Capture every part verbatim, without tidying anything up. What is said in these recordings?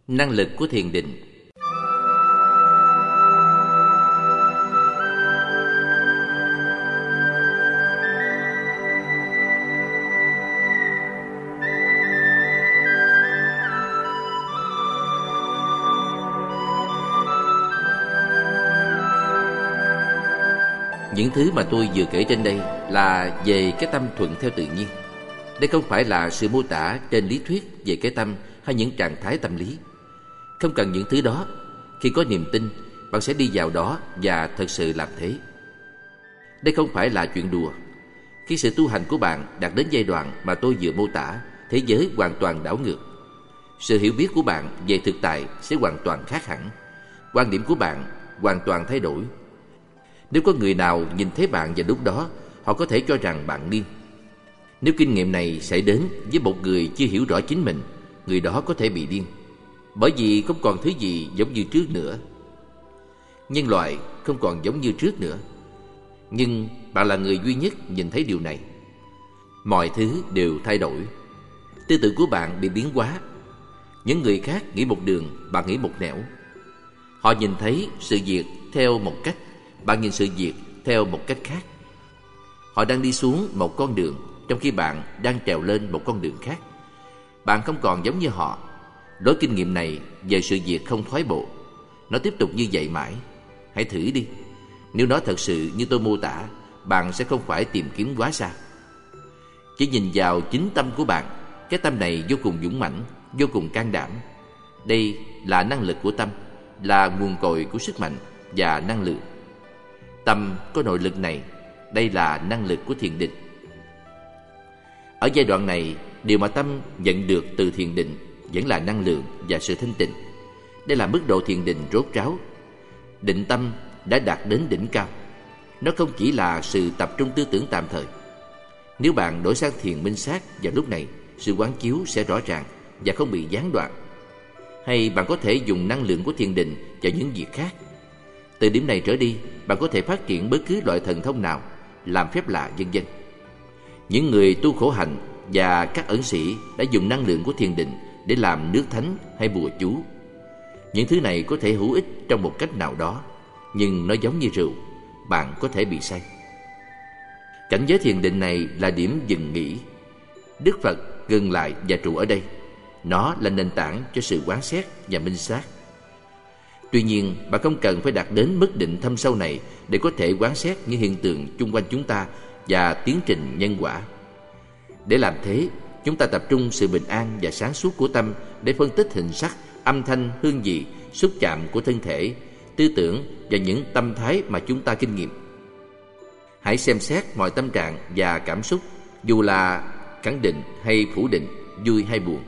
Năng lực của thiền định. Những thứ mà tôi vừa kể trên đây là về cái tâm thuận theo tự nhiên. Đây không phải là sự mô tả trên lý thuyết về cái tâm hay những trạng thái tâm lý. Không cần những thứ đó. Khi có niềm tin, bạn sẽ đi vào đó và thật sự làm thế. Đây không phải là chuyện đùa. Khi sự tu hành của bạn đạt đến giai đoạn mà tôi vừa mô tả, thế giới hoàn toàn đảo ngược. Sự hiểu biết của bạn về thực tại sẽ hoàn toàn khác hẳn. Quan điểm của bạn hoàn toàn thay đổi. Nếu có người nào nhìn thấy bạn vào lúc đó, họ có thể cho rằng bạn điên. Nếu kinh nghiệm này xảy đến với một người chưa hiểu rõ chính mình, người đó có thể bị điên, bởi vì không còn thứ gì giống như trước nữa. Nhân loại không còn giống như trước nữa. Nhưng bạn là người duy nhất nhìn thấy điều này. Mọi thứ đều thay đổi. Tư tưởng của bạn bị biến hóa. Những người khác nghĩ một đường, bạn nghĩ một nẻo. Họ nhìn thấy sự việc theo một cách, bạn nhìn sự việc theo một cách khác. Họ đang đi xuống một con đường, trong khi bạn đang trèo lên một con đường khác. Bạn không còn giống như họ. Đối kinh nghiệm này về sự việc không thoái bộ. Nó tiếp tục như vậy mãi. Hãy thử đi. Nếu nó thật sự như tôi mô tả, bạn sẽ không phải tìm kiếm quá xa. Chỉ nhìn vào chính tâm của bạn. Cái tâm này vô cùng dũng mãnh, vô cùng can đảm. Đây là năng lực của tâm, là nguồn cội của sức mạnh và năng lượng. Tâm có nội lực này. Đây là năng lực của thiền định. Ở giai đoạn này, điều mà tâm nhận được từ thiền định vẫn là năng lượng và sự thanh tịnh. Đây là mức độ thiền định rốt ráo. Định tâm đã đạt đến đỉnh cao. Nó không chỉ là sự tập trung tư tưởng tạm thời. Nếu bạn đổi sang thiền minh sát vào lúc này, sự quán chiếu sẽ rõ ràng và không bị gián đoạn. Hay bạn có thể dùng năng lượng của thiền định vào những việc khác. Từ điểm này trở đi, bạn có thể phát triển bất cứ loại thần thông nào, làm phép lạ vân vân. Những người tu khổ hạnh và các ẩn sĩ đã dùng năng lượng của thiền định để làm nước thánh hay bùa chú. Những thứ này có thể hữu ích trong một cách nào đó, nhưng nó giống như rượu, bạn có thể bị say. Cảnh giới thiền định này là điểm dừng nghỉ. Đức Phật ngừng lại và trụ ở đây. Nó là nền tảng cho sự quán xét và minh sát. Tuy nhiên, bạn không cần phải đạt đến mức định thâm sâu này để có thể quán xét những hiện tượng chung quanh chúng ta và tiến trình nhân quả. Để làm thế, chúng ta tập trung sự bình an và sáng suốt của tâm để phân tích hình sắc, âm thanh, hương vị, xúc chạm của thân thể, tư tưởng và những tâm thái mà chúng ta kinh nghiệm. Hãy xem xét mọi tâm trạng và cảm xúc, dù là khẳng định hay phủ định, vui hay buồn.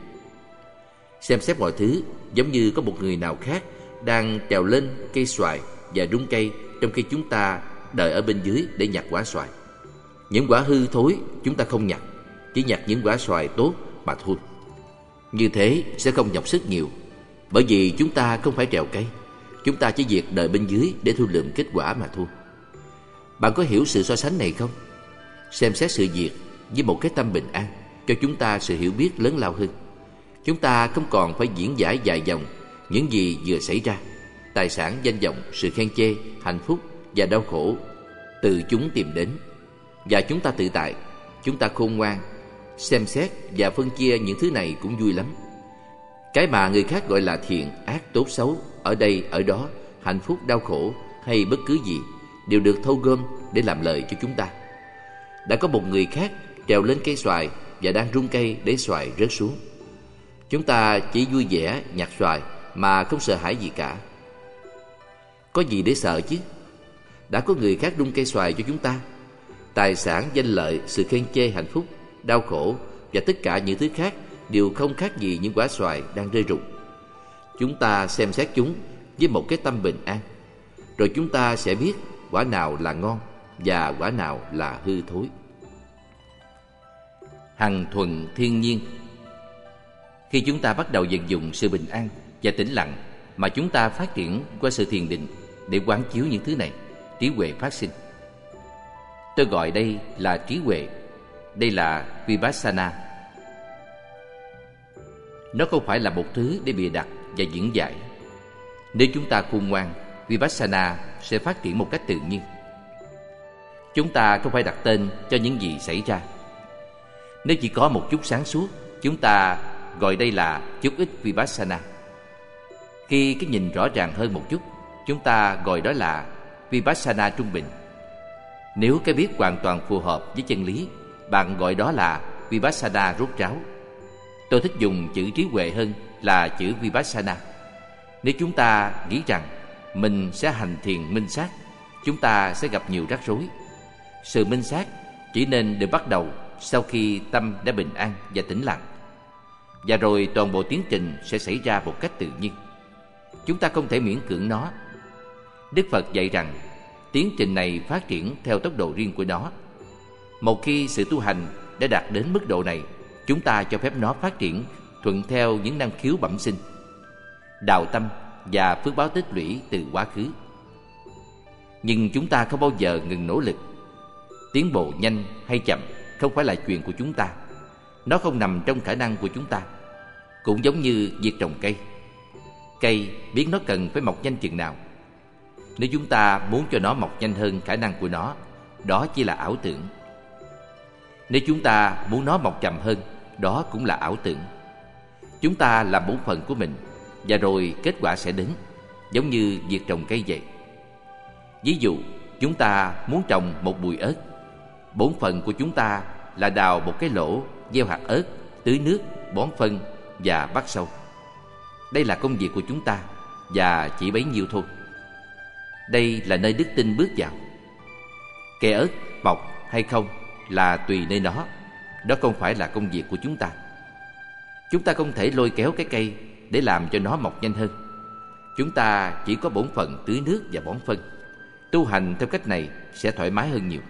Xem xét mọi thứ giống như có một người nào khác đang trèo lên cây xoài và rung cây, trong khi chúng ta đợi ở bên dưới để nhặt quả xoài. Những quả hư thối chúng ta không nhặt, chỉ nhặt những quả xoài tốt mà thôi. Như thế sẽ không nhọc sức nhiều, bởi vì chúng ta không phải trèo cây. Chúng ta chỉ việc đợi bên dưới để thu lượm kết quả mà thôi. Bạn có hiểu sự so sánh này không? Xem xét sự việc với một cái tâm bình an cho chúng ta sự hiểu biết lớn lao hơn. Chúng ta không còn phải diễn giải dài dòng những gì vừa xảy ra. Tài sản, danh vọng, sự khen chê, hạnh phúc và đau khổ từ chúng tìm đến. Và chúng ta tự tại, chúng ta khôn ngoan. Xem xét và phân chia những thứ này cũng vui lắm. Cái mà người khác gọi là thiện, ác, tốt, xấu, ở đây, ở đó, hạnh phúc, đau khổ hay bất cứ gì đều được thâu gom để làm lợi cho chúng ta. Đã có một người khác trèo lên cây xoài và đang rung cây để xoài rớt xuống. Chúng ta chỉ vui vẻ nhặt xoài mà không sợ hãi gì cả. Có gì để sợ chứ? Đã có người khác rung cây xoài cho chúng ta. Tài sản, danh lợi, sự khen chê, hạnh phúc, đau khổ và tất cả những thứ khác đều không khác gì những quả xoài đang rơi rụng. Chúng ta xem xét chúng với một cái tâm bình an, rồi chúng ta sẽ biết quả nào là ngon và quả nào là hư thối. Hằng thuần thiên nhiên. Khi chúng ta bắt đầu vận dụng sự bình an và tĩnh lặng mà chúng ta phát triển qua sự thiền định để quán chiếu những thứ này, trí huệ phát sinh. Tôi gọi đây là trí huệ. Đây là Vipassana. Nó không phải là một thứ để bịa đặt và diễn giải. Nếu chúng ta khôn ngoan, Vipassana sẽ phát triển một cách tự nhiên. Chúng ta không phải đặt tên cho những gì xảy ra. Nếu chỉ có một chút sáng suốt, chúng ta gọi đây là chút ít Vipassana. Khi cái nhìn rõ ràng hơn một chút, chúng ta gọi đó là Vipassana trung bình. Nếu cái biết hoàn toàn phù hợp với chân lý, bạn gọi đó là Vipassana rốt ráo. Tôi thích dùng chữ trí huệ hơn là chữ Vipassana. Nếu chúng ta nghĩ rằng mình sẽ hành thiền minh sát, chúng ta sẽ gặp nhiều rắc rối. Sự minh sát chỉ nên được bắt đầu sau khi tâm đã bình an và tĩnh lặng, và rồi toàn bộ tiến trình sẽ xảy ra một cách tự nhiên. Chúng ta không thể miễn cưỡng nó. Đức Phật dạy rằng tiến trình này phát triển theo tốc độ riêng của nó. Một khi sự tu hành đã đạt đến mức độ này, chúng ta cho phép nó phát triển thuận theo những năng khiếu bẩm sinh, đạo tâm và phước báo tích lũy từ quá khứ. Nhưng chúng ta không bao giờ ngừng nỗ lực. Tiến bộ nhanh hay chậm không phải là chuyện của chúng ta. Nó không nằm trong khả năng của chúng ta. Cũng giống như việc trồng cây. Cây biết nó cần phải mọc nhanh chừng nào. Nếu chúng ta muốn cho nó mọc nhanh hơn khả năng của nó, đó chỉ là ảo tưởng. Nếu chúng ta muốn nó mọc chậm hơn, đó cũng là ảo tưởng. Chúng ta làm bổn phận của mình, và rồi kết quả sẽ đến, giống như việc trồng cây vậy. Ví dụ, chúng ta muốn trồng một bụi ớt. Bổn phận của chúng ta là đào một cái lỗ, gieo hạt ớt, tưới nước, bón phân và bắt sâu. Đây là công việc của chúng ta, và chỉ bấy nhiêu thôi. Đây là nơi đức tin bước vào. Cây ớt mọc hay không là tùy nơi nó. Đó không phải là công việc của chúng ta. Chúng ta không thể lôi kéo cái cây để làm cho nó mọc nhanh hơn. Chúng ta chỉ có bổn phận tưới nước và bón phân. Tu hành theo cách này sẽ thoải mái hơn nhiều.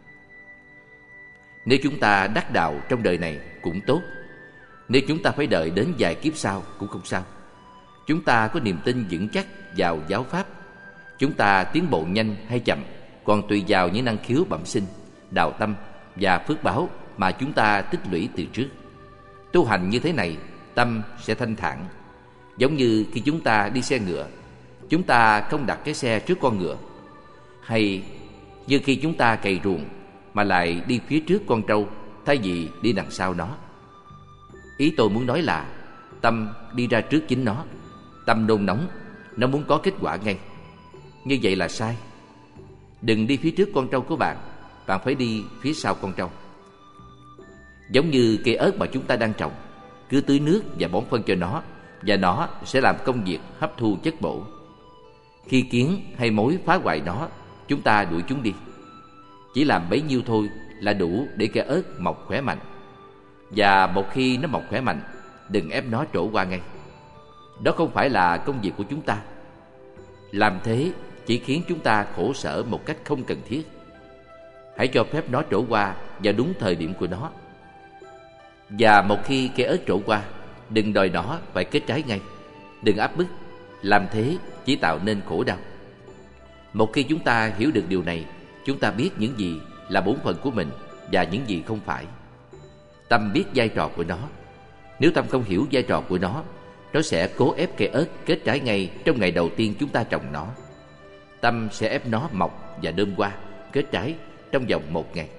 Nếu chúng ta đắc đạo trong đời này cũng tốt. Nếu chúng ta phải đợi đến vài kiếp sau cũng không sao. Chúng ta có niềm tin vững chắc vào giáo pháp. Chúng ta tiến bộ nhanh hay chậm còn tùy vào những năng khiếu bẩm sinh, đạo tâm và phước báo mà chúng ta tích lũy từ trước. Tu hành như thế này, tâm sẽ thanh thản. Giống như khi chúng ta đi xe ngựa, chúng ta không đặt cái xe trước con ngựa. Hay như khi chúng ta cày ruộng mà lại đi phía trước con trâu thay vì đi đằng sau nó. Ý tôi muốn nói là tâm đi ra trước chính nó. Tâm nôn nóng, nó muốn có kết quả ngay. Như vậy là sai. Đừng đi phía trước con trâu của bạn, bạn phải đi phía sau con trâu. Giống như cây ớt mà chúng ta đang trồng, cứ tưới nước và bón phân cho nó, và nó sẽ làm công việc hấp thu chất bổ. Khi kiến hay mối phá hoại nó, chúng ta đuổi chúng đi. Chỉ làm bấy nhiêu thôi là đủ để cây ớt mọc khỏe mạnh. Và một khi nó mọc khỏe mạnh, đừng ép nó trổ qua ngay. Đó không phải là công việc của chúng ta. Làm thế chỉ khiến chúng ta khổ sở một cách không cần thiết. Hãy cho phép nó trổ qua vào đúng thời điểm của nó. Và một khi cây ớt trổ qua, đừng đòi nó phải kết trái ngay. Đừng áp bức. Làm thế chỉ tạo nên khổ đau. Một khi chúng ta hiểu được điều này, chúng ta biết những gì là bổn phận của mình và những gì không phải. Tâm biết vai trò của nó. Nếu tâm không hiểu vai trò của nó, nó sẽ cố ép cây ớt kết trái ngay trong ngày đầu tiên chúng ta trồng nó. Tâm sẽ ép nó mọc và đơm hoa, kết trái trong vòng một ngày.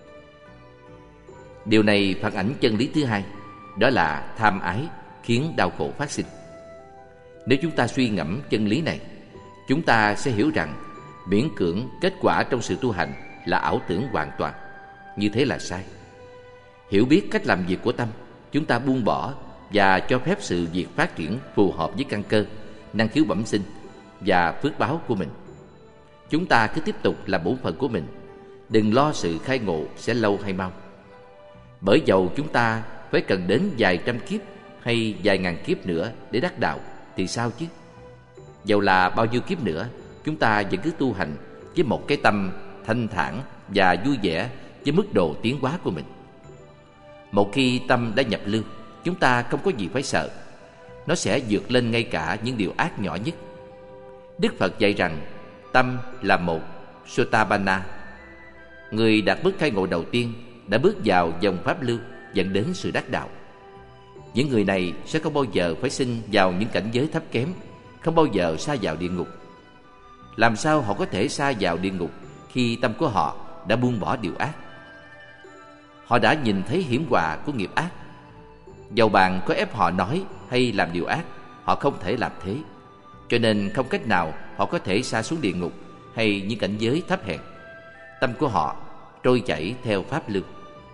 Điều này phản ảnh chân lý thứ hai, đó là tham ái khiến đau khổ phát sinh. Nếu chúng ta suy ngẫm chân lý này, chúng ta sẽ hiểu rằng miễn cưỡng kết quả trong sự tu hành là ảo tưởng hoàn toàn. Như thế là sai. Hiểu biết cách làm việc của tâm, chúng ta buông bỏ và cho phép sự việc phát triển phù hợp với căn cơ, năng khiếu bẩm sinh và phước báo của mình. Chúng ta cứ tiếp tục làm bổn phận của mình. Đừng lo sự khai ngộ sẽ lâu hay mau. Bởi dầu chúng ta phải cần đến vài trăm kiếp hay vài ngàn kiếp nữa để đắc đạo thì sao chứ? Dầu là bao nhiêu kiếp nữa, chúng ta vẫn cứ tu hành với một cái tâm thanh thản và vui vẻ với mức độ tiến hóa của mình. Một khi tâm đã nhập lưu, chúng ta không có gì phải sợ. Nó sẽ vượt lên ngay cả những điều ác nhỏ nhất. Đức Phật dạy rằng tâm là một Sotapanna. Người đạt bước khai ngộ đầu tiên đã bước vào dòng pháp lưu dẫn đến sự đắc đạo. Những người này sẽ không bao giờ phải sinh vào những cảnh giới thấp kém, không bao giờ sa vào địa ngục. Làm sao họ có thể sa vào địa ngục khi tâm của họ đã buông bỏ điều ác? Họ đã nhìn thấy hiểm họa của nghiệp ác. Dầu bạn có ép họ nói hay làm điều ác, họ không thể làm thế. Cho nên không cách nào họ có thể sa xuống địa ngục hay những cảnh giới thấp hèn. Tâm của họ trôi chảy theo pháp lưu.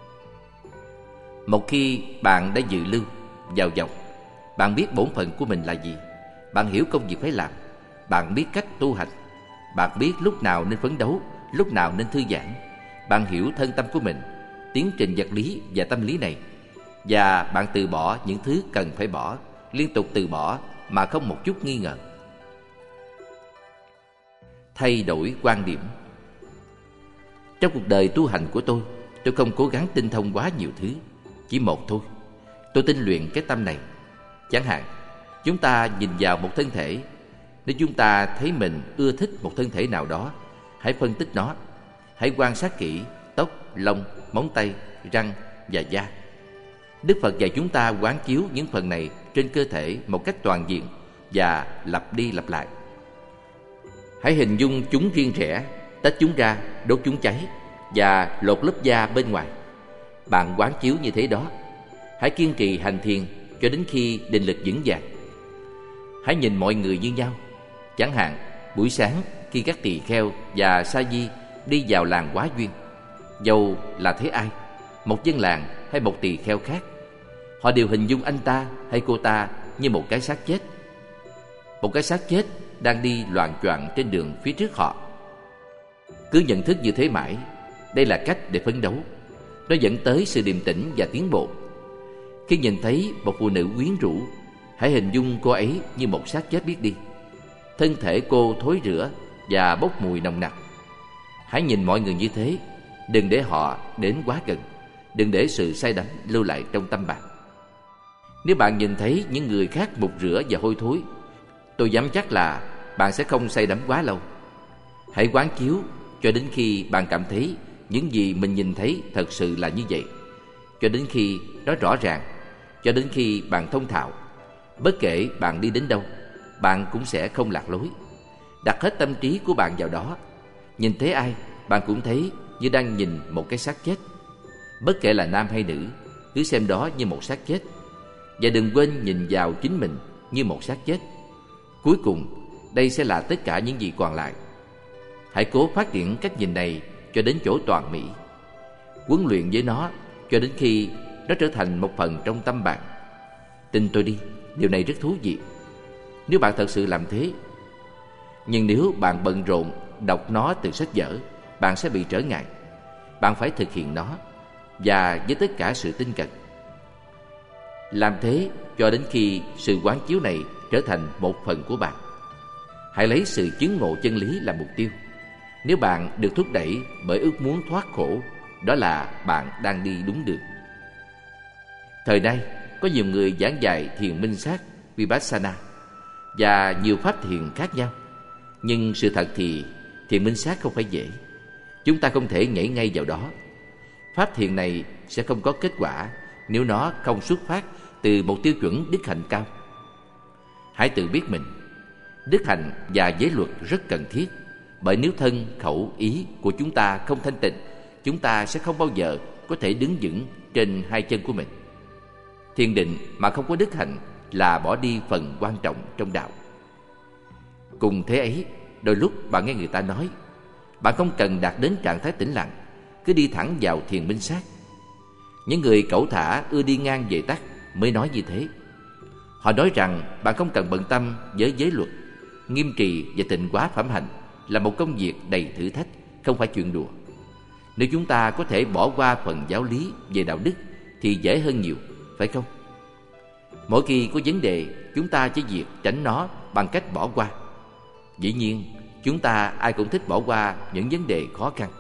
Một khi bạn đã dự lưu vào dòng, bạn biết bổn phận của mình là gì, bạn hiểu công việc phải làm, bạn biết cách tu hành, bạn biết lúc nào nên phấn đấu, lúc nào nên thư giãn, bạn hiểu thân tâm của mình, tiến trình vật lý và tâm lý này, và bạn từ bỏ những thứ cần phải bỏ, liên tục từ bỏ mà không một chút nghi ngờ. Thay đổi quan điểm. Trong cuộc đời tu hành của tôi, tôi không cố gắng tinh thông quá nhiều thứ, chỉ một thôi. Tôi tinh luyện cái tâm này. Chẳng hạn, chúng ta nhìn vào một thân thể. Nếu chúng ta thấy mình ưa thích một thân thể nào đó, hãy phân tích nó. Hãy quan sát kỹ tóc, lông, móng tay, răng và da. Đức Phật dạy chúng ta quán chiếu những phần này trên cơ thể một cách toàn diện và lặp đi lặp lại. Hãy hình dung chúng riêng rẽ, tách chúng ra, đốt chúng cháy và lột lớp da bên ngoài. Bạn quán chiếu như thế đó. Hãy kiên trì hành thiền cho đến khi định lực vững vàng. Hãy nhìn mọi người như nhau. Chẳng hạn, buổi sáng khi các tỳ kheo và sa di đi vào làng Quá Duyên, dầu là thế ai, một dân làng hay một tỳ kheo khác, họ đều hình dung anh ta hay cô ta như một cái xác chết. Một cái xác chết đang đi loạng choạng trên đường phía trước họ. Cứ nhận thức như thế mãi. Đây là cách để phấn đấu. Nó dẫn tới sự điềm tĩnh và tiến bộ. Khi nhìn thấy một phụ nữ quyến rũ, hãy hình dung cô ấy như một xác chết biết đi. Thân thể cô thối rữa và bốc mùi nồng nặc. Hãy nhìn mọi người như thế. Đừng để họ đến quá gần. Đừng để sự say đắm lưu lại trong tâm bạn. Nếu bạn nhìn thấy những người khác mục rửa và hôi thối, tôi dám chắc là bạn sẽ không say đắm quá lâu. Hãy quán chiếu cho đến khi bạn cảm thấy những gì mình nhìn thấy thật sự là như vậy, cho đến khi nó rõ ràng, cho đến khi bạn thông thạo. Bất kể bạn đi đến đâu, bạn cũng sẽ không lạc lối. Đặt hết tâm trí của bạn vào đó. Nhìn thấy ai, bạn cũng thấy như đang nhìn một cái xác chết. Bất kể là nam hay nữ, cứ xem đó như một xác chết. Và đừng quên nhìn vào chính mình như một xác chết. Cuối cùng, đây sẽ là tất cả những gì còn lại. Hãy cố phát triển cách nhìn này cho đến chỗ toàn mỹ. Huấn luyện với nó cho đến khi nó trở thành một phần trong tâm bạn. Tin tôi đi, điều này rất thú vị nếu bạn thật sự làm thế. Nhưng nếu bạn bận rộn đọc nó từ sách vở, bạn sẽ bị trở ngại. Bạn phải thực hiện nó, và với tất cả sự tinh cậy. Làm thế cho đến khi sự quán chiếu này trở thành một phần của bạn. Hãy lấy sự chứng ngộ chân lý làm mục tiêu. Nếu bạn được thúc đẩy bởi ước muốn thoát khổ, đó là bạn đang đi đúng đường. Thời nay, có nhiều người giảng dạy thiền minh sát, Vipassana và nhiều pháp thiền khác nhau. Nhưng sự thật thì thiền minh sát không phải dễ. Chúng ta không thể nhảy ngay vào đó. Pháp thiền này sẽ không có kết quả nếu nó không xuất phát từ một tiêu chuẩn đức hạnh cao. Hãy tự biết mình. Đức hạnh và giới luật rất cần thiết. Bởi nếu thân, khẩu, ý của chúng ta không thanh tịnh, chúng ta sẽ không bao giờ có thể đứng vững trên hai chân của mình. Thiền định mà không có đức hạnh là bỏ đi phần quan trọng trong đạo. Cùng thế ấy, đôi lúc bạn nghe người ta nói, bạn không cần đạt đến trạng thái tĩnh lặng, cứ đi thẳng vào thiền minh sát. Những người cẩu thả ưa đi ngang về tắt mới nói như thế. Họ nói rằng bạn không cần bận tâm với giới luật. Nghiêm trì và tịnh hóa phẩm hạnh là một công việc đầy thử thách, không phải chuyện đùa. Nếu chúng ta có thể bỏ qua phần giáo lý về đạo đức thì dễ hơn nhiều, phải không? Mỗi khi có vấn đề, chúng ta chỉ việc tránh nó bằng cách bỏ qua. Dĩ nhiên, chúng ta ai cũng thích bỏ qua những vấn đề khó khăn.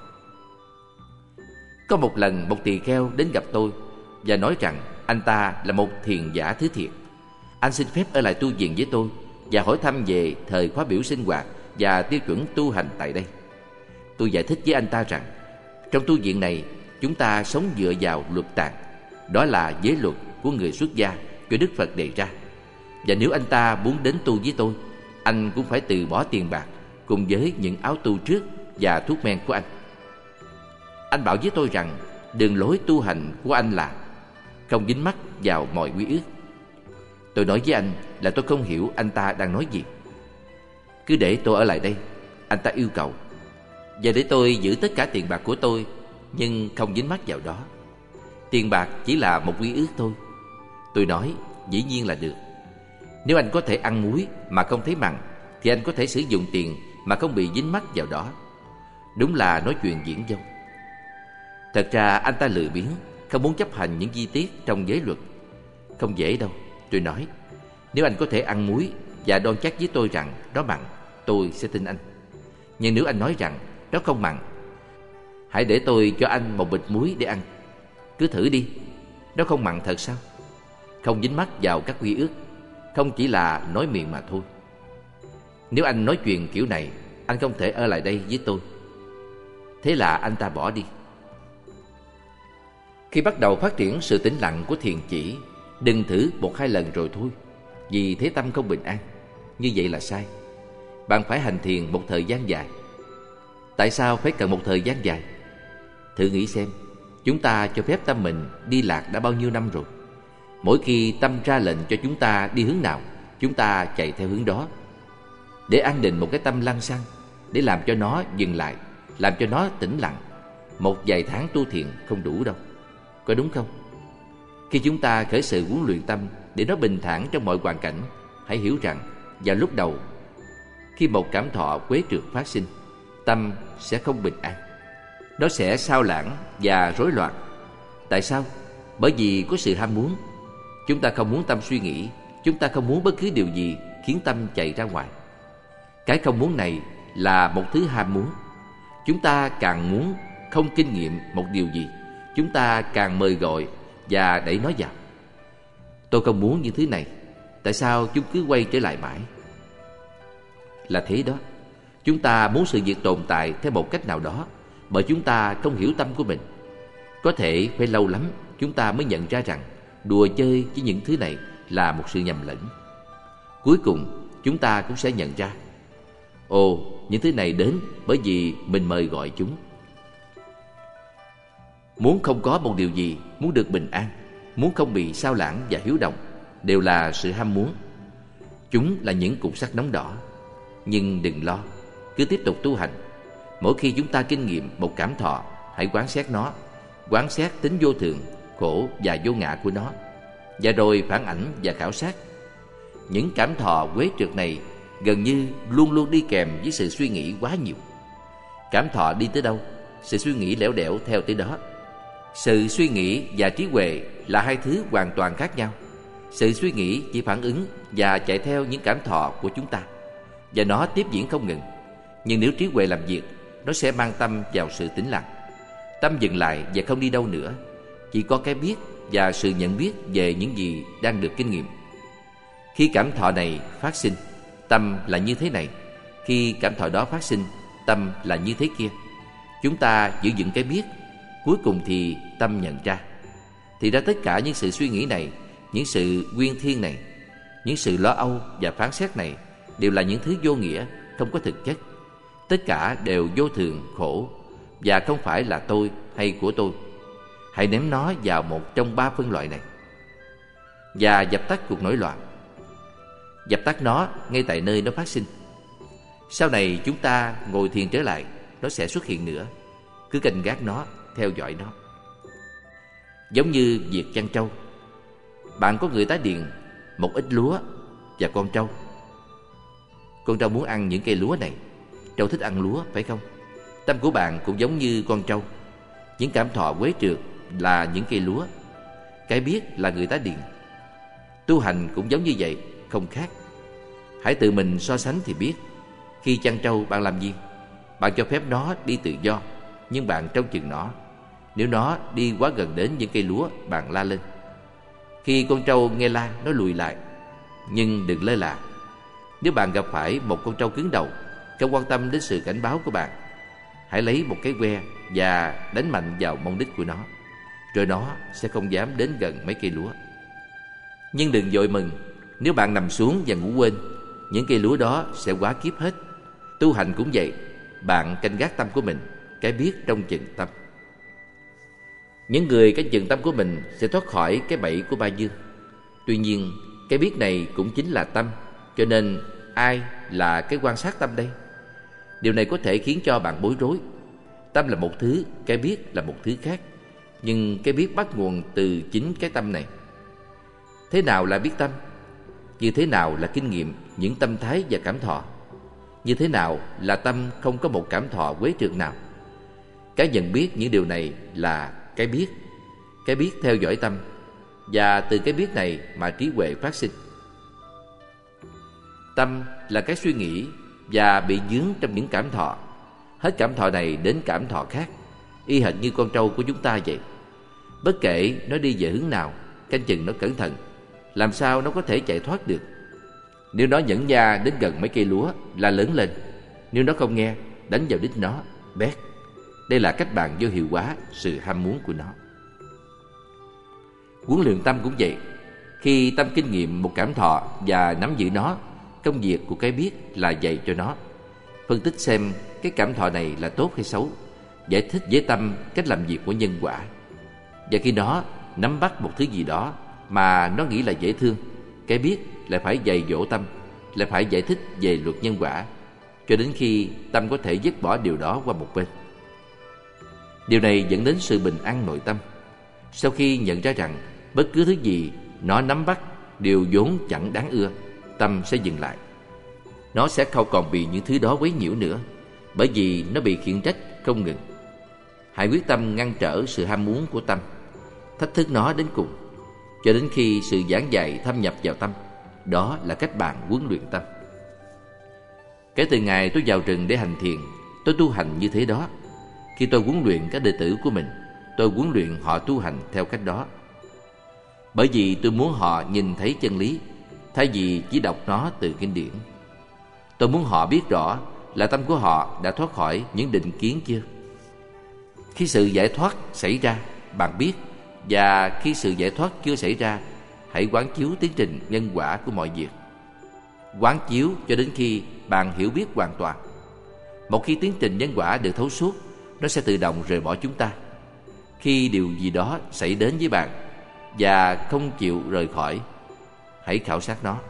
Có một lần một tỳ kheo đến gặp tôi và nói rằng anh ta là một thiền giả thứ thiệt. Anh xin phép ở lại tu viện với tôi và hỏi thăm về thời khóa biểu sinh hoạt và tiêu chuẩn tu hành tại đây. Tôi giải thích với anh ta rằng trong tu viện này chúng ta sống dựa vào luật tạng, đó là giới luật của người xuất gia do Đức Phật đề ra. Và nếu anh ta muốn đến tu với tôi, anh cũng phải từ bỏ tiền bạc cùng với những áo tu trước và thuốc men của anh. Anh bảo với tôi rằng đường lối tu hành của anh là không dính mắc vào mọi quy ước. Tôi nói với anh là tôi không hiểu anh ta đang nói gì. Cứ để tôi ở lại đây, anh ta yêu cầu, và để tôi giữ tất cả tiền bạc của tôi, nhưng không dính mắc vào đó. Tiền bạc chỉ là một quy ước thôi. Tôi nói dĩ nhiên là được. Nếu anh có thể ăn muối mà không thấy mặn, thì anh có thể sử dụng tiền mà không bị dính mắc vào đó. Đúng là nói chuyện viển vông. Thật ra anh ta lười biếng, không muốn chấp hành những chi tiết trong giới luật. Không dễ đâu, tôi nói. Nếu anh có thể ăn muối và đoan chắc với tôi rằng nó mặn, tôi sẽ tin anh. Nhưng nếu anh nói rằng nó không mặn, hãy để tôi cho anh một bịch muối để ăn. Cứ thử đi, nó không mặn thật sao? Không dính mắc vào các quy ước, không chỉ là nói miệng mà thôi. Nếu anh nói chuyện kiểu này, anh không thể ở lại đây với tôi. Thế là anh ta bỏ đi. Khi bắt đầu phát triển sự tĩnh lặng của thiền chỉ, đừng thử một hai lần rồi thôi, vì thế tâm không bình an. Như vậy là sai. Bạn phải hành thiền một thời gian dài. Tại sao phải cần một thời gian dài? Thử nghĩ xem, chúng ta cho phép tâm mình đi lạc đã bao nhiêu năm rồi. Mỗi khi tâm ra lệnh cho chúng ta đi hướng nào, chúng ta chạy theo hướng đó. Để an định một cái tâm lăng xăng, để làm cho nó dừng lại, làm cho nó tĩnh lặng, một vài tháng tu thiền không đủ đâu. Có đúng không? Khi chúng ta khởi sự huấn luyện tâm để nó bình thản trong mọi hoàn cảnh, hãy hiểu rằng vào lúc đầu, khi một cảm thọ quế trượt phát sinh, tâm sẽ không bình an. Nó sẽ xao lãng và rối loạn. Tại sao? Bởi vì có sự ham muốn. Chúng ta không muốn tâm suy nghĩ, chúng ta không muốn bất cứ điều gì khiến tâm chạy ra ngoài. Cái không muốn này là một thứ ham muốn. Chúng ta càng muốn không kinh nghiệm một điều gì, chúng ta càng mời gọi và đẩy nó vào. Tôi không muốn những thứ này, tại sao chúng cứ quay trở lại mãi? Là thế đó. Chúng ta muốn sự việc tồn tại theo một cách nào đó, bởi chúng ta không hiểu tâm của mình. Có thể phải lâu lắm chúng ta mới nhận ra rằng đùa chơi với những thứ này là một sự nhầm lẫn. Cuối cùng chúng ta cũng sẽ nhận ra, ồ, những thứ này đến bởi vì mình mời gọi chúng. Muốn không có một điều gì, muốn được bình an, muốn không bị xao lãng và hiếu động, đều là sự ham muốn. Chúng là những cục sắt nóng đỏ. Nhưng đừng lo, cứ tiếp tục tu hành. Mỗi khi chúng ta kinh nghiệm một cảm thọ, hãy quán xét nó, quán xét tính vô thường, khổ và vô ngã của nó, và rồi phản ảnh và khảo sát. Những cảm thọ quế trượt này gần như luôn luôn đi kèm với sự suy nghĩ quá nhiều. Cảm thọ đi tới đâu, sự suy nghĩ lẻo đẻo theo tới đó. Sự suy nghĩ và trí huệ là hai thứ hoàn toàn khác nhau. Sự suy nghĩ chỉ phản ứng và chạy theo những cảm thọ của chúng ta, và nó tiếp diễn không ngừng. Nhưng nếu trí huệ làm việc, nó sẽ mang tâm vào sự tĩnh lặng. Tâm dừng lại và không đi đâu nữa, chỉ có cái biết và sự nhận biết về những gì đang được kinh nghiệm. Khi cảm thọ này phát sinh, tâm là như thế này. Khi cảm thọ đó phát sinh, tâm là như thế kia. Chúng ta giữ vững cái biết, cuối cùng thì tâm nhận ra. Thì ra tất cả những sự suy nghĩ này, những sự nguyên thiên này, những sự lo âu và phán xét này đều là những thứ vô nghĩa, không có thực chất. Tất cả đều vô thường, khổ, và không phải là tôi hay của tôi. Hãy ném nó vào một trong ba phân loại này và dập tắt cuộc nổi loạn. Dập tắt nó ngay tại nơi nó phát sinh. Sau này chúng ta ngồi thiền trở lại, nó sẽ xuất hiện nữa. Cứ canh gác nó, theo dõi nó. Giống như việc chăn trâu. Bạn có người tá điền một ít lúa và con trâu. Con trâu muốn ăn những cây lúa này. Trâu thích ăn lúa, phải không? Tâm của bạn cũng giống như con trâu. Những cảm thọ quế trượt là những cây lúa. Cái biết là người tá điền. Tu hành cũng giống như vậy, không khác. Hãy tự mình so sánh thì biết. Khi chăn trâu bạn làm gì? Bạn cho phép nó đi tự do, nhưng bạn trông chừng nó. Nếu nó đi quá gần đến những cây lúa, bạn la lên. Khi con trâu nghe la, nó lùi lại. Nhưng đừng lơ là. Nếu bạn gặp phải một con trâu cứng đầu, không quan tâm đến sự cảnh báo của bạn, hãy lấy một cái que và đánh mạnh vào mông đít của nó, rồi nó sẽ không dám đến gần mấy cây lúa. Nhưng đừng vội mừng, nếu bạn nằm xuống và ngủ quên, những cây lúa đó sẽ hóa kiếp hết. Tu hành cũng vậy, bạn canh gác tâm của mình, cái biết trong chừng tâm. Những người canh chừng tâm của mình sẽ thoát khỏi cái bẫy của ba dương. Tuy nhiên, cái biết này cũng chính là tâm, cho nên ai là cái quan sát tâm đây? Điều này có thể khiến cho bạn bối rối. Tâm là một thứ, cái biết là một thứ khác. Nhưng cái biết bắt nguồn từ chính cái tâm này. Thế nào là biết tâm? Như thế nào là kinh nghiệm những tâm thái và cảm thọ? Như thế nào là tâm không có một cảm thọ quấy trượt nào? Cái nhận biết những điều này là cái biết. Cái biết theo dõi tâm, và từ cái biết này mà trí huệ phát sinh. Tâm là cái suy nghĩ và bị vướng trong những cảm thọ. Hết cảm thọ này đến cảm thọ khác, y hệt như con trâu của chúng ta vậy. Bất kể nó đi về hướng nào, canh chừng nó cẩn thận, làm sao nó có thể chạy thoát được. Nếu nó nhẫn nha đến gần mấy cây lúa là lớn lên. Nếu nó không nghe, đánh vào đít nó, bét. Đây là cách bạn vô hiệu hóa sự ham muốn của nó. Huấn luyện tâm cũng vậy. Khi tâm kinh nghiệm một cảm thọ và nắm giữ nó, công việc của cái biết là dạy cho nó, phân tích xem cái cảm thọ này là tốt hay xấu, giải thích với tâm cách làm việc của nhân quả. Và khi nó nắm bắt một thứ gì đó mà nó nghĩ là dễ thương, cái biết lại phải dạy dỗ tâm, lại phải giải thích về luật nhân quả, cho đến khi tâm có thể dứt bỏ điều đó qua một bên. Điều này dẫn đến sự bình an nội tâm. Sau khi nhận ra rằng bất cứ thứ gì nó nắm bắt đều vốn chẳng đáng ưa, tâm sẽ dừng lại. Nó sẽ không còn bị những thứ đó quấy nhiễu nữa, bởi vì nó bị khiển trách không ngừng. Hãy quyết tâm ngăn trở sự ham muốn của tâm, thách thức nó đến cùng, cho đến khi sự giảng dạy thâm nhập vào tâm. Đó là cách bạn huấn luyện tâm. Kể từ ngày tôi vào rừng để hành thiền, tôi tu hành như thế đó. Khi tôi huấn luyện các đệ tử của mình, tôi huấn luyện họ tu hành theo cách đó. Bởi vì tôi muốn họ nhìn thấy chân lý, thay vì chỉ đọc nó từ kinh điển. Tôi muốn họ biết rõ là tâm của họ đã thoát khỏi những định kiến chưa. Khi sự giải thoát xảy ra, bạn biết. Và khi sự giải thoát chưa xảy ra, hãy quán chiếu tiến trình nhân quả của mọi việc. Quán chiếu cho đến khi bạn hiểu biết hoàn toàn. Một khi tiến trình nhân quả được thấu suốt, nó sẽ tự động rời bỏ chúng ta. Khi điều gì đó xảy đến với bạn và không chịu rời khỏi, hãy khảo sát nó.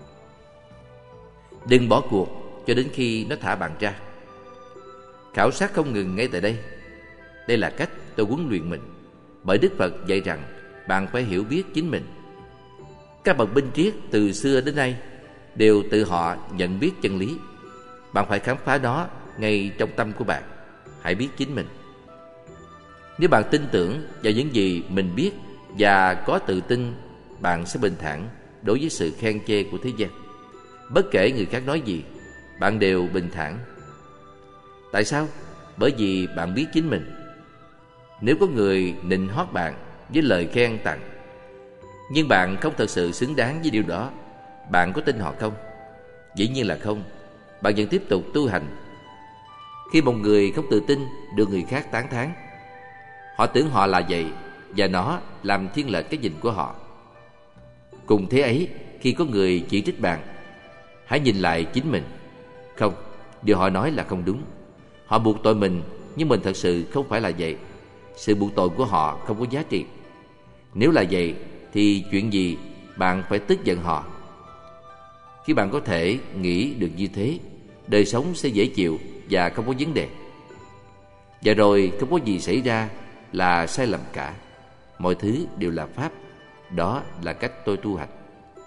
Đừng bỏ cuộc cho đến khi nó thả bạn ra. Khảo sát không ngừng ngay tại đây. Đây là cách tôi huấn luyện mình, bởi Đức Phật dạy rằng bạn phải hiểu biết chính mình. Các bậc minh triết từ xưa đến nay đều tự họ nhận biết chân lý. Bạn phải khám phá nó ngay trong tâm của bạn. Hãy biết chính mình. Nếu bạn tin tưởng vào những gì mình biết và có tự tin, bạn sẽ bình thản đối với sự khen chê của thế gian. Bất kể người khác nói gì, bạn đều bình thản. Tại sao? Bởi vì bạn biết chính mình. Nếu có người nịnh hót bạn với lời khen tặng, nhưng bạn không thật sự xứng đáng với điều đó, bạn có tin họ không? Dĩ nhiên là không. Bạn vẫn tiếp tục tu hành. Khi một người không tự tin được người khác tán thán, họ tưởng họ là vậy, và nó làm thiên lệch cái nhìn của họ. Cùng thế ấy, khi có người chỉ trích bạn, hãy nhìn lại chính mình. Không, điều họ nói là không đúng. Họ buộc tội mình, nhưng mình thật sự không phải là vậy. Sự buộc tội của họ không có giá trị. Nếu là vậy, thì chuyện gì bạn phải tức giận họ? Khi bạn có thể nghĩ được như thế, đời sống sẽ dễ chịu và không có vấn đề. Và rồi không có gì xảy ra là sai lầm cả. Mọi thứ đều là pháp. Đó là cách tôi tu hành.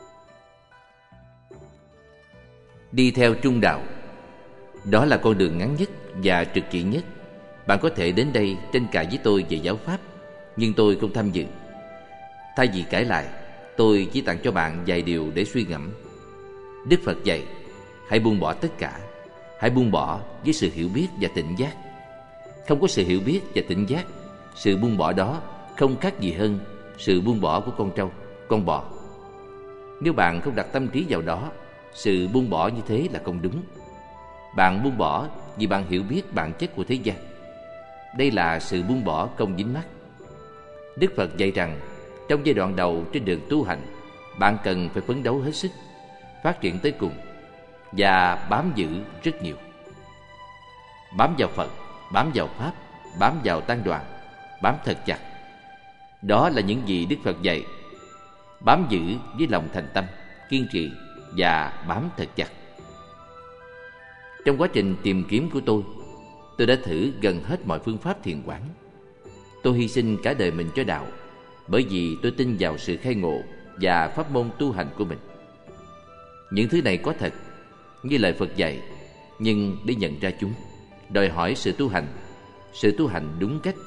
Đi theo trung đạo. Đó là con đường ngắn nhất và trực chỉ nhất. Bạn có thể đến đây tranh cãi với tôi về giáo pháp, nhưng tôi không tham dự. Thay vì cãi lại, tôi chỉ tặng cho bạn vài điều để suy ngẫm. Đức Phật dạy, hãy buông bỏ tất cả. Hãy buông bỏ với sự hiểu biết và tỉnh giác. Không có sự hiểu biết và tỉnh giác, sự buông bỏ đó không khác gì hơn sự buông bỏ của con trâu, con bò. Nếu bạn không đặt tâm trí vào đó, sự buông bỏ như thế là không đúng. Bạn buông bỏ vì bạn hiểu biết bản chất của thế gian. Đây là sự buông bỏ không dính mắc. Đức Phật dạy rằng trong giai đoạn đầu trên đường tu hành, bạn cần phải phấn đấu hết sức, phát triển tới cùng và bám giữ rất nhiều. Bám vào Phật, bám vào Pháp, bám vào tăng đoàn, bám thật chặt. Đó là những gì Đức Phật dạy. Bám giữ với lòng thành tâm, kiên trì và bám thật chặt. Trong quá trình tìm kiếm của tôi, tôi đã thử gần hết mọi phương pháp thiền quán. Tôi hy sinh cả đời mình cho đạo, bởi vì tôi tin vào sự khai ngộ và pháp môn tu hành của mình. Những thứ này có thật, như lời Phật dạy, nhưng để nhận ra chúng, đòi hỏi sự tu hành, sự tu hành đúng cách.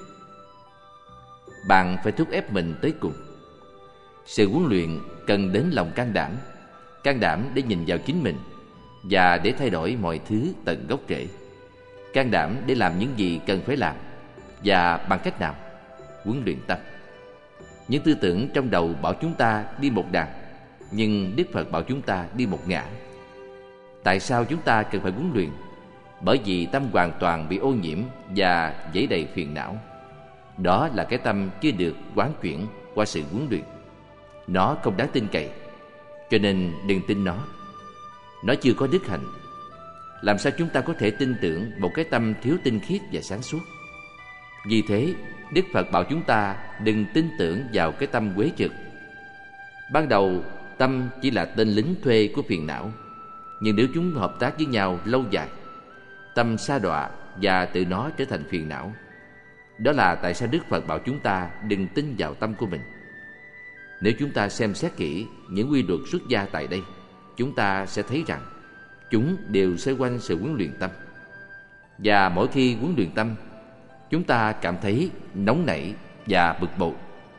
Bạn phải thúc ép mình tới cùng. Sự huấn luyện cần đến lòng can đảm, can đảm để nhìn vào chính mình và để thay đổi mọi thứ tận gốc rễ. Can đảm để làm những gì cần phải làm. Và bằng cách nào? Huấn luyện tâm. Những tư tưởng trong đầu bảo chúng ta đi một đằng, nhưng Đức Phật bảo chúng ta đi một ngả. Tại sao chúng ta cần phải huấn luyện? Bởi vì tâm hoàn toàn bị ô nhiễm và dẫy đầy phiền não. Đó là cái tâm chưa được quán chuyển qua sự huấn luyện. Nó không đáng tin cậy, cho nên đừng tin nó. Nó chưa có đức hạnh. Làm sao chúng ta có thể tin tưởng một cái tâm thiếu tinh khiết và sáng suốt? Vì thế, Đức Phật bảo chúng ta đừng tin tưởng vào cái tâm quế trực. Ban đầu, tâm chỉ là tên lính thuê của phiền não. Nhưng nếu chúng hợp tác với nhau lâu dài, tâm sa đọa và tự nó trở thành phiền não. Đó là tại sao Đức Phật bảo chúng ta đừng tin vào tâm của mình. Nếu chúng ta xem xét kỹ những quy luật xuất gia tại đây, chúng ta sẽ thấy rằng chúng đều xoay quanh sự huấn luyện tâm. Và mỗi khi huấn luyện tâm, chúng ta cảm thấy nóng nảy và bực bội.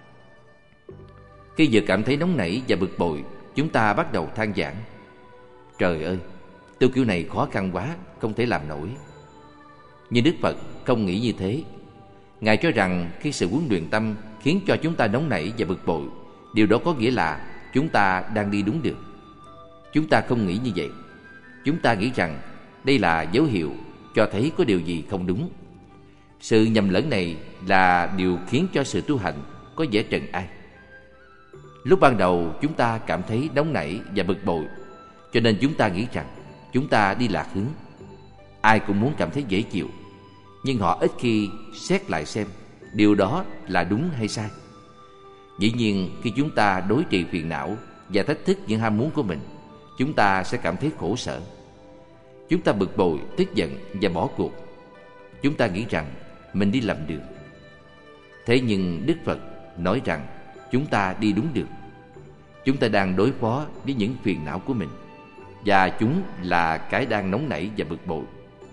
Khi vừa cảm thấy nóng nảy và bực bội, chúng ta bắt đầu than vãn: trời ơi, tu kiểu này khó khăn quá, không thể làm nổi. Nhưng Đức Phật không nghĩ như thế. Ngài cho rằng khi sự huấn luyện tâm khiến cho chúng ta nóng nảy và bực bội, điều đó có nghĩa là chúng ta đang đi đúng đường. Chúng ta không nghĩ như vậy. Chúng ta nghĩ rằng đây là dấu hiệu cho thấy có điều gì không đúng. Sự nhầm lẫn này là điều khiến cho sự tu hành có vẻ trần ai. Lúc ban đầu chúng ta cảm thấy nóng nảy và bực bội, cho nên chúng ta nghĩ rằng chúng ta đi lạc hướng. Ai cũng muốn cảm thấy dễ chịu, nhưng họ ít khi xét lại xem điều đó là đúng hay sai. Dĩ nhiên, khi chúng ta đối trị phiền não và thách thức những ham muốn của mình, chúng ta sẽ cảm thấy khổ sở. Chúng ta bực bội, tức giận và bỏ cuộc. Chúng ta nghĩ rằng mình đi lầm đường. Thế nhưng Đức Phật nói rằng chúng ta đi đúng đường. Chúng ta đang đối phó với những phiền não của mình, và chúng là cái đang nóng nảy và bực bội.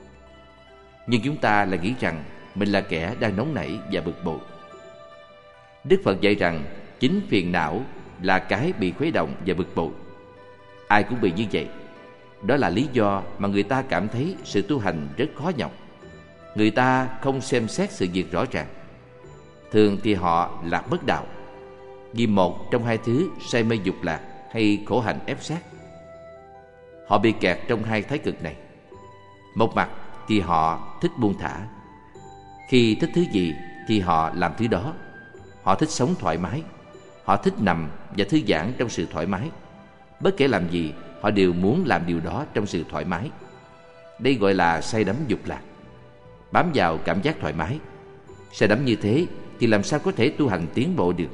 Nhưng chúng ta lại nghĩ rằng mình là kẻ đang nóng nảy và bực bội. Đức Phật dạy rằng chính phiền não là cái bị khuấy động và bực bội. Ai cũng bị như vậy. Đó là lý do mà người ta cảm thấy sự tu hành rất khó nhọc. Người ta không xem xét sự việc rõ ràng. Thường thì họ lạc mất đạo vì một trong hai thứ say mê dục lạc hay khổ hạnh ép sát. Họ bị kẹt trong hai thái cực này. Một mặt thì họ thích buông thả. Khi thích thứ gì thì họ làm thứ đó. Họ thích sống thoải mái. Họ thích nằm và thư giãn trong sự thoải mái. Bất kể làm gì, họ đều muốn làm điều đó trong sự thoải mái. Đây gọi là say đắm dục lạc, bám vào cảm giác thoải mái. Say đắm như thế thì làm sao có thể tu hành tiến bộ được?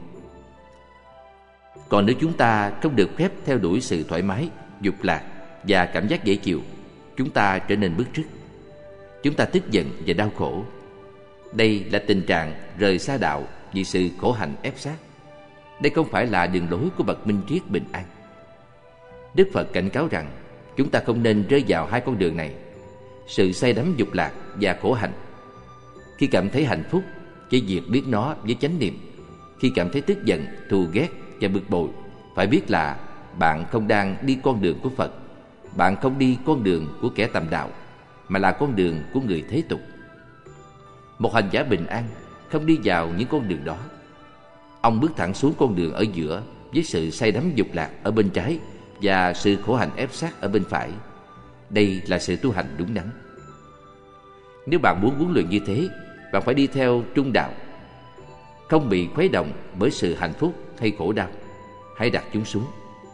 Còn nếu chúng ta không được phép theo đuổi sự thoải mái, dục lạc và cảm giác dễ chịu, chúng ta trở nên bức rứt. Chúng ta tức giận và đau khổ. Đây là tình trạng rời xa đạo vì sự khổ hạnh ép sát. Đây không phải là đường lối của bậc minh triết bình an. Đức Phật cảnh cáo rằng chúng ta không nên rơi vào hai con đường này: sự say đắm dục lạc và khổ hạnh. Khi cảm thấy hạnh phúc, chỉ việc biết nó với chánh niệm. Khi cảm thấy tức giận, thù ghét và bực bội, phải biết là bạn không đang đi con đường của Phật. Bạn không đi con đường của kẻ tầm đạo, mà là con đường của người thế tục. Một hành giả bình an không đi vào những con đường đó. Ông bước thẳng xuống con đường ở giữa, với sự say đắm dục lạc ở bên trái và sự khổ hạnh ép sát ở bên phải. Đây là sự tu hành đúng đắn. Nếu bạn muốn huấn luyện như thế, bạn phải đi theo trung đạo, không bị khuấy động bởi sự hạnh phúc hay khổ đau. Hãy đặt chúng xuống.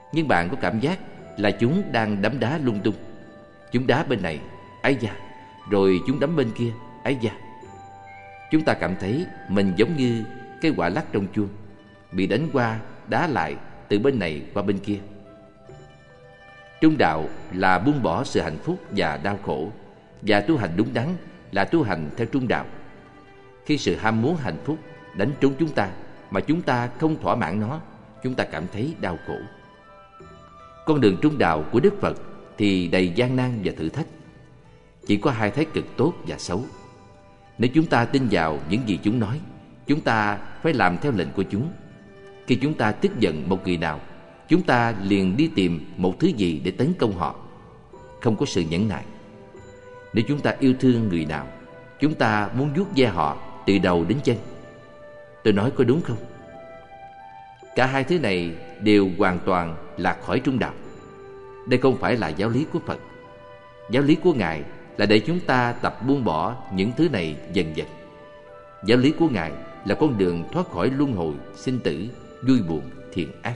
Nhưng bạn có cảm giác là chúng đang đấm đá lung tung. Chúng đá bên này, ái da, rồi chúng đấm bên kia, ái da. Chúng ta cảm thấy mình giống như cái quả lắc trong chuông, bị đánh qua, đá lại từ bên này qua bên kia. Trung đạo là buông bỏ sự hạnh phúc và đau khổ, và tu hành đúng đắn là tu hành theo trung đạo. Khi sự ham muốn hạnh phúc đánh trúng chúng ta mà chúng ta không thỏa mãn nó, chúng ta cảm thấy đau khổ. Con đường trung đạo của Đức Phật thì đầy gian nan và thử thách. Chỉ có hai thái cực tốt và xấu. Nếu chúng ta tin vào những gì chúng nói, chúng ta phải làm theo lệnh của chúng. Khi chúng ta tức giận một người nào, chúng ta liền đi tìm một thứ gì để tấn công họ. Không có sự nhẫn nại. Nếu chúng ta yêu thương người nào, chúng ta muốn vuốt ve họ từ đầu đến chân. Tôi nói có đúng không? Cả hai thứ này đều hoàn toàn lạc khỏi trung đạo. Đây không phải là giáo lý của Phật. Giáo lý của Ngài là để chúng ta tập buông bỏ những thứ này dần dần. Giáo lý của Ngài là con đường thoát khỏi luân hồi, sinh tử, vui buồn, thiện ác.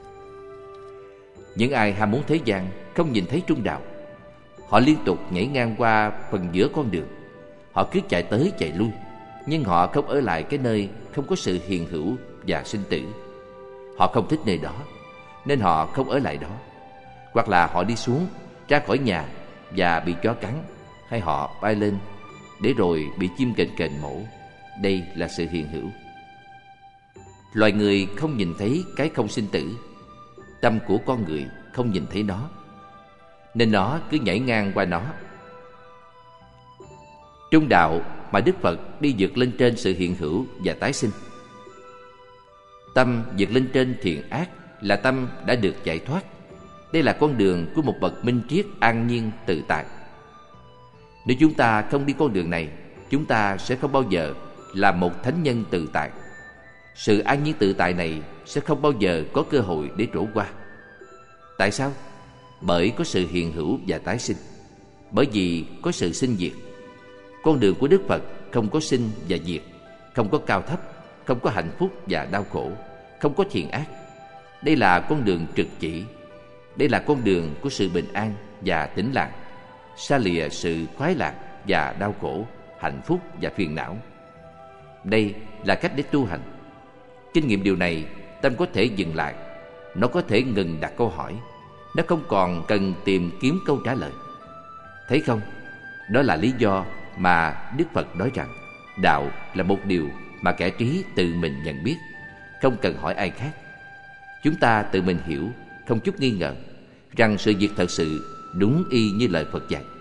Những ai ham muốn thế gian không nhìn thấy trung đạo. Họ liên tục nhảy ngang qua phần giữa con đường. Họ cứ chạy tới chạy lui, nhưng họ không ở lại cái nơi không có sự hiện hữu và sinh tử. Họ không thích nơi đó, nên họ không ở lại đó. Hoặc là họ đi xuống, ra khỏi nhà và bị chó cắn, hay họ bay lên để rồi bị chim kền kền mổ. Đây là sự hiện hữu. Loài người không nhìn thấy cái không sinh tử. Tâm của con người không nhìn thấy nó, nên nó cứ nhảy ngang qua nó. Trung đạo mà Đức Phật đi vượt lên trên sự hiện hữu và tái sinh. Tâm vượt lên trên thiện ác là tâm đã được giải thoát. Đây là con đường của một bậc minh triết an nhiên tự tại. Nếu chúng ta không đi con đường này, chúng ta sẽ không bao giờ là một thánh nhân tự tại. Sự an nhiên tự tại này sẽ không bao giờ có cơ hội để trổ qua. Tại sao? Bởi có sự hiện hữu và tái sinh. Bởi vì có sự sinh diệt. Con đường của Đức Phật không có sinh và diệt, không có cao thấp, không có hạnh phúc và đau khổ, không có thiện ác. Đây là con đường trực chỉ. Đây là con đường của sự bình an và tĩnh lặng, xa lìa sự khoái lạc và đau khổ, hạnh phúc và phiền não. Đây là cách để tu hành. Kinh nghiệm điều này, tâm có thể dừng lại. Nó có thể ngừng đặt câu hỏi. Nó không còn cần tìm kiếm câu trả lời. Thấy không? Đó là lý do mà Đức Phật nói rằng đạo là một điều mà kẻ trí tự mình nhận biết, không cần hỏi ai khác. Chúng ta tự mình hiểu, không chút nghi ngờ, rằng sự việc thật sự đúng y như lời Phật dạy.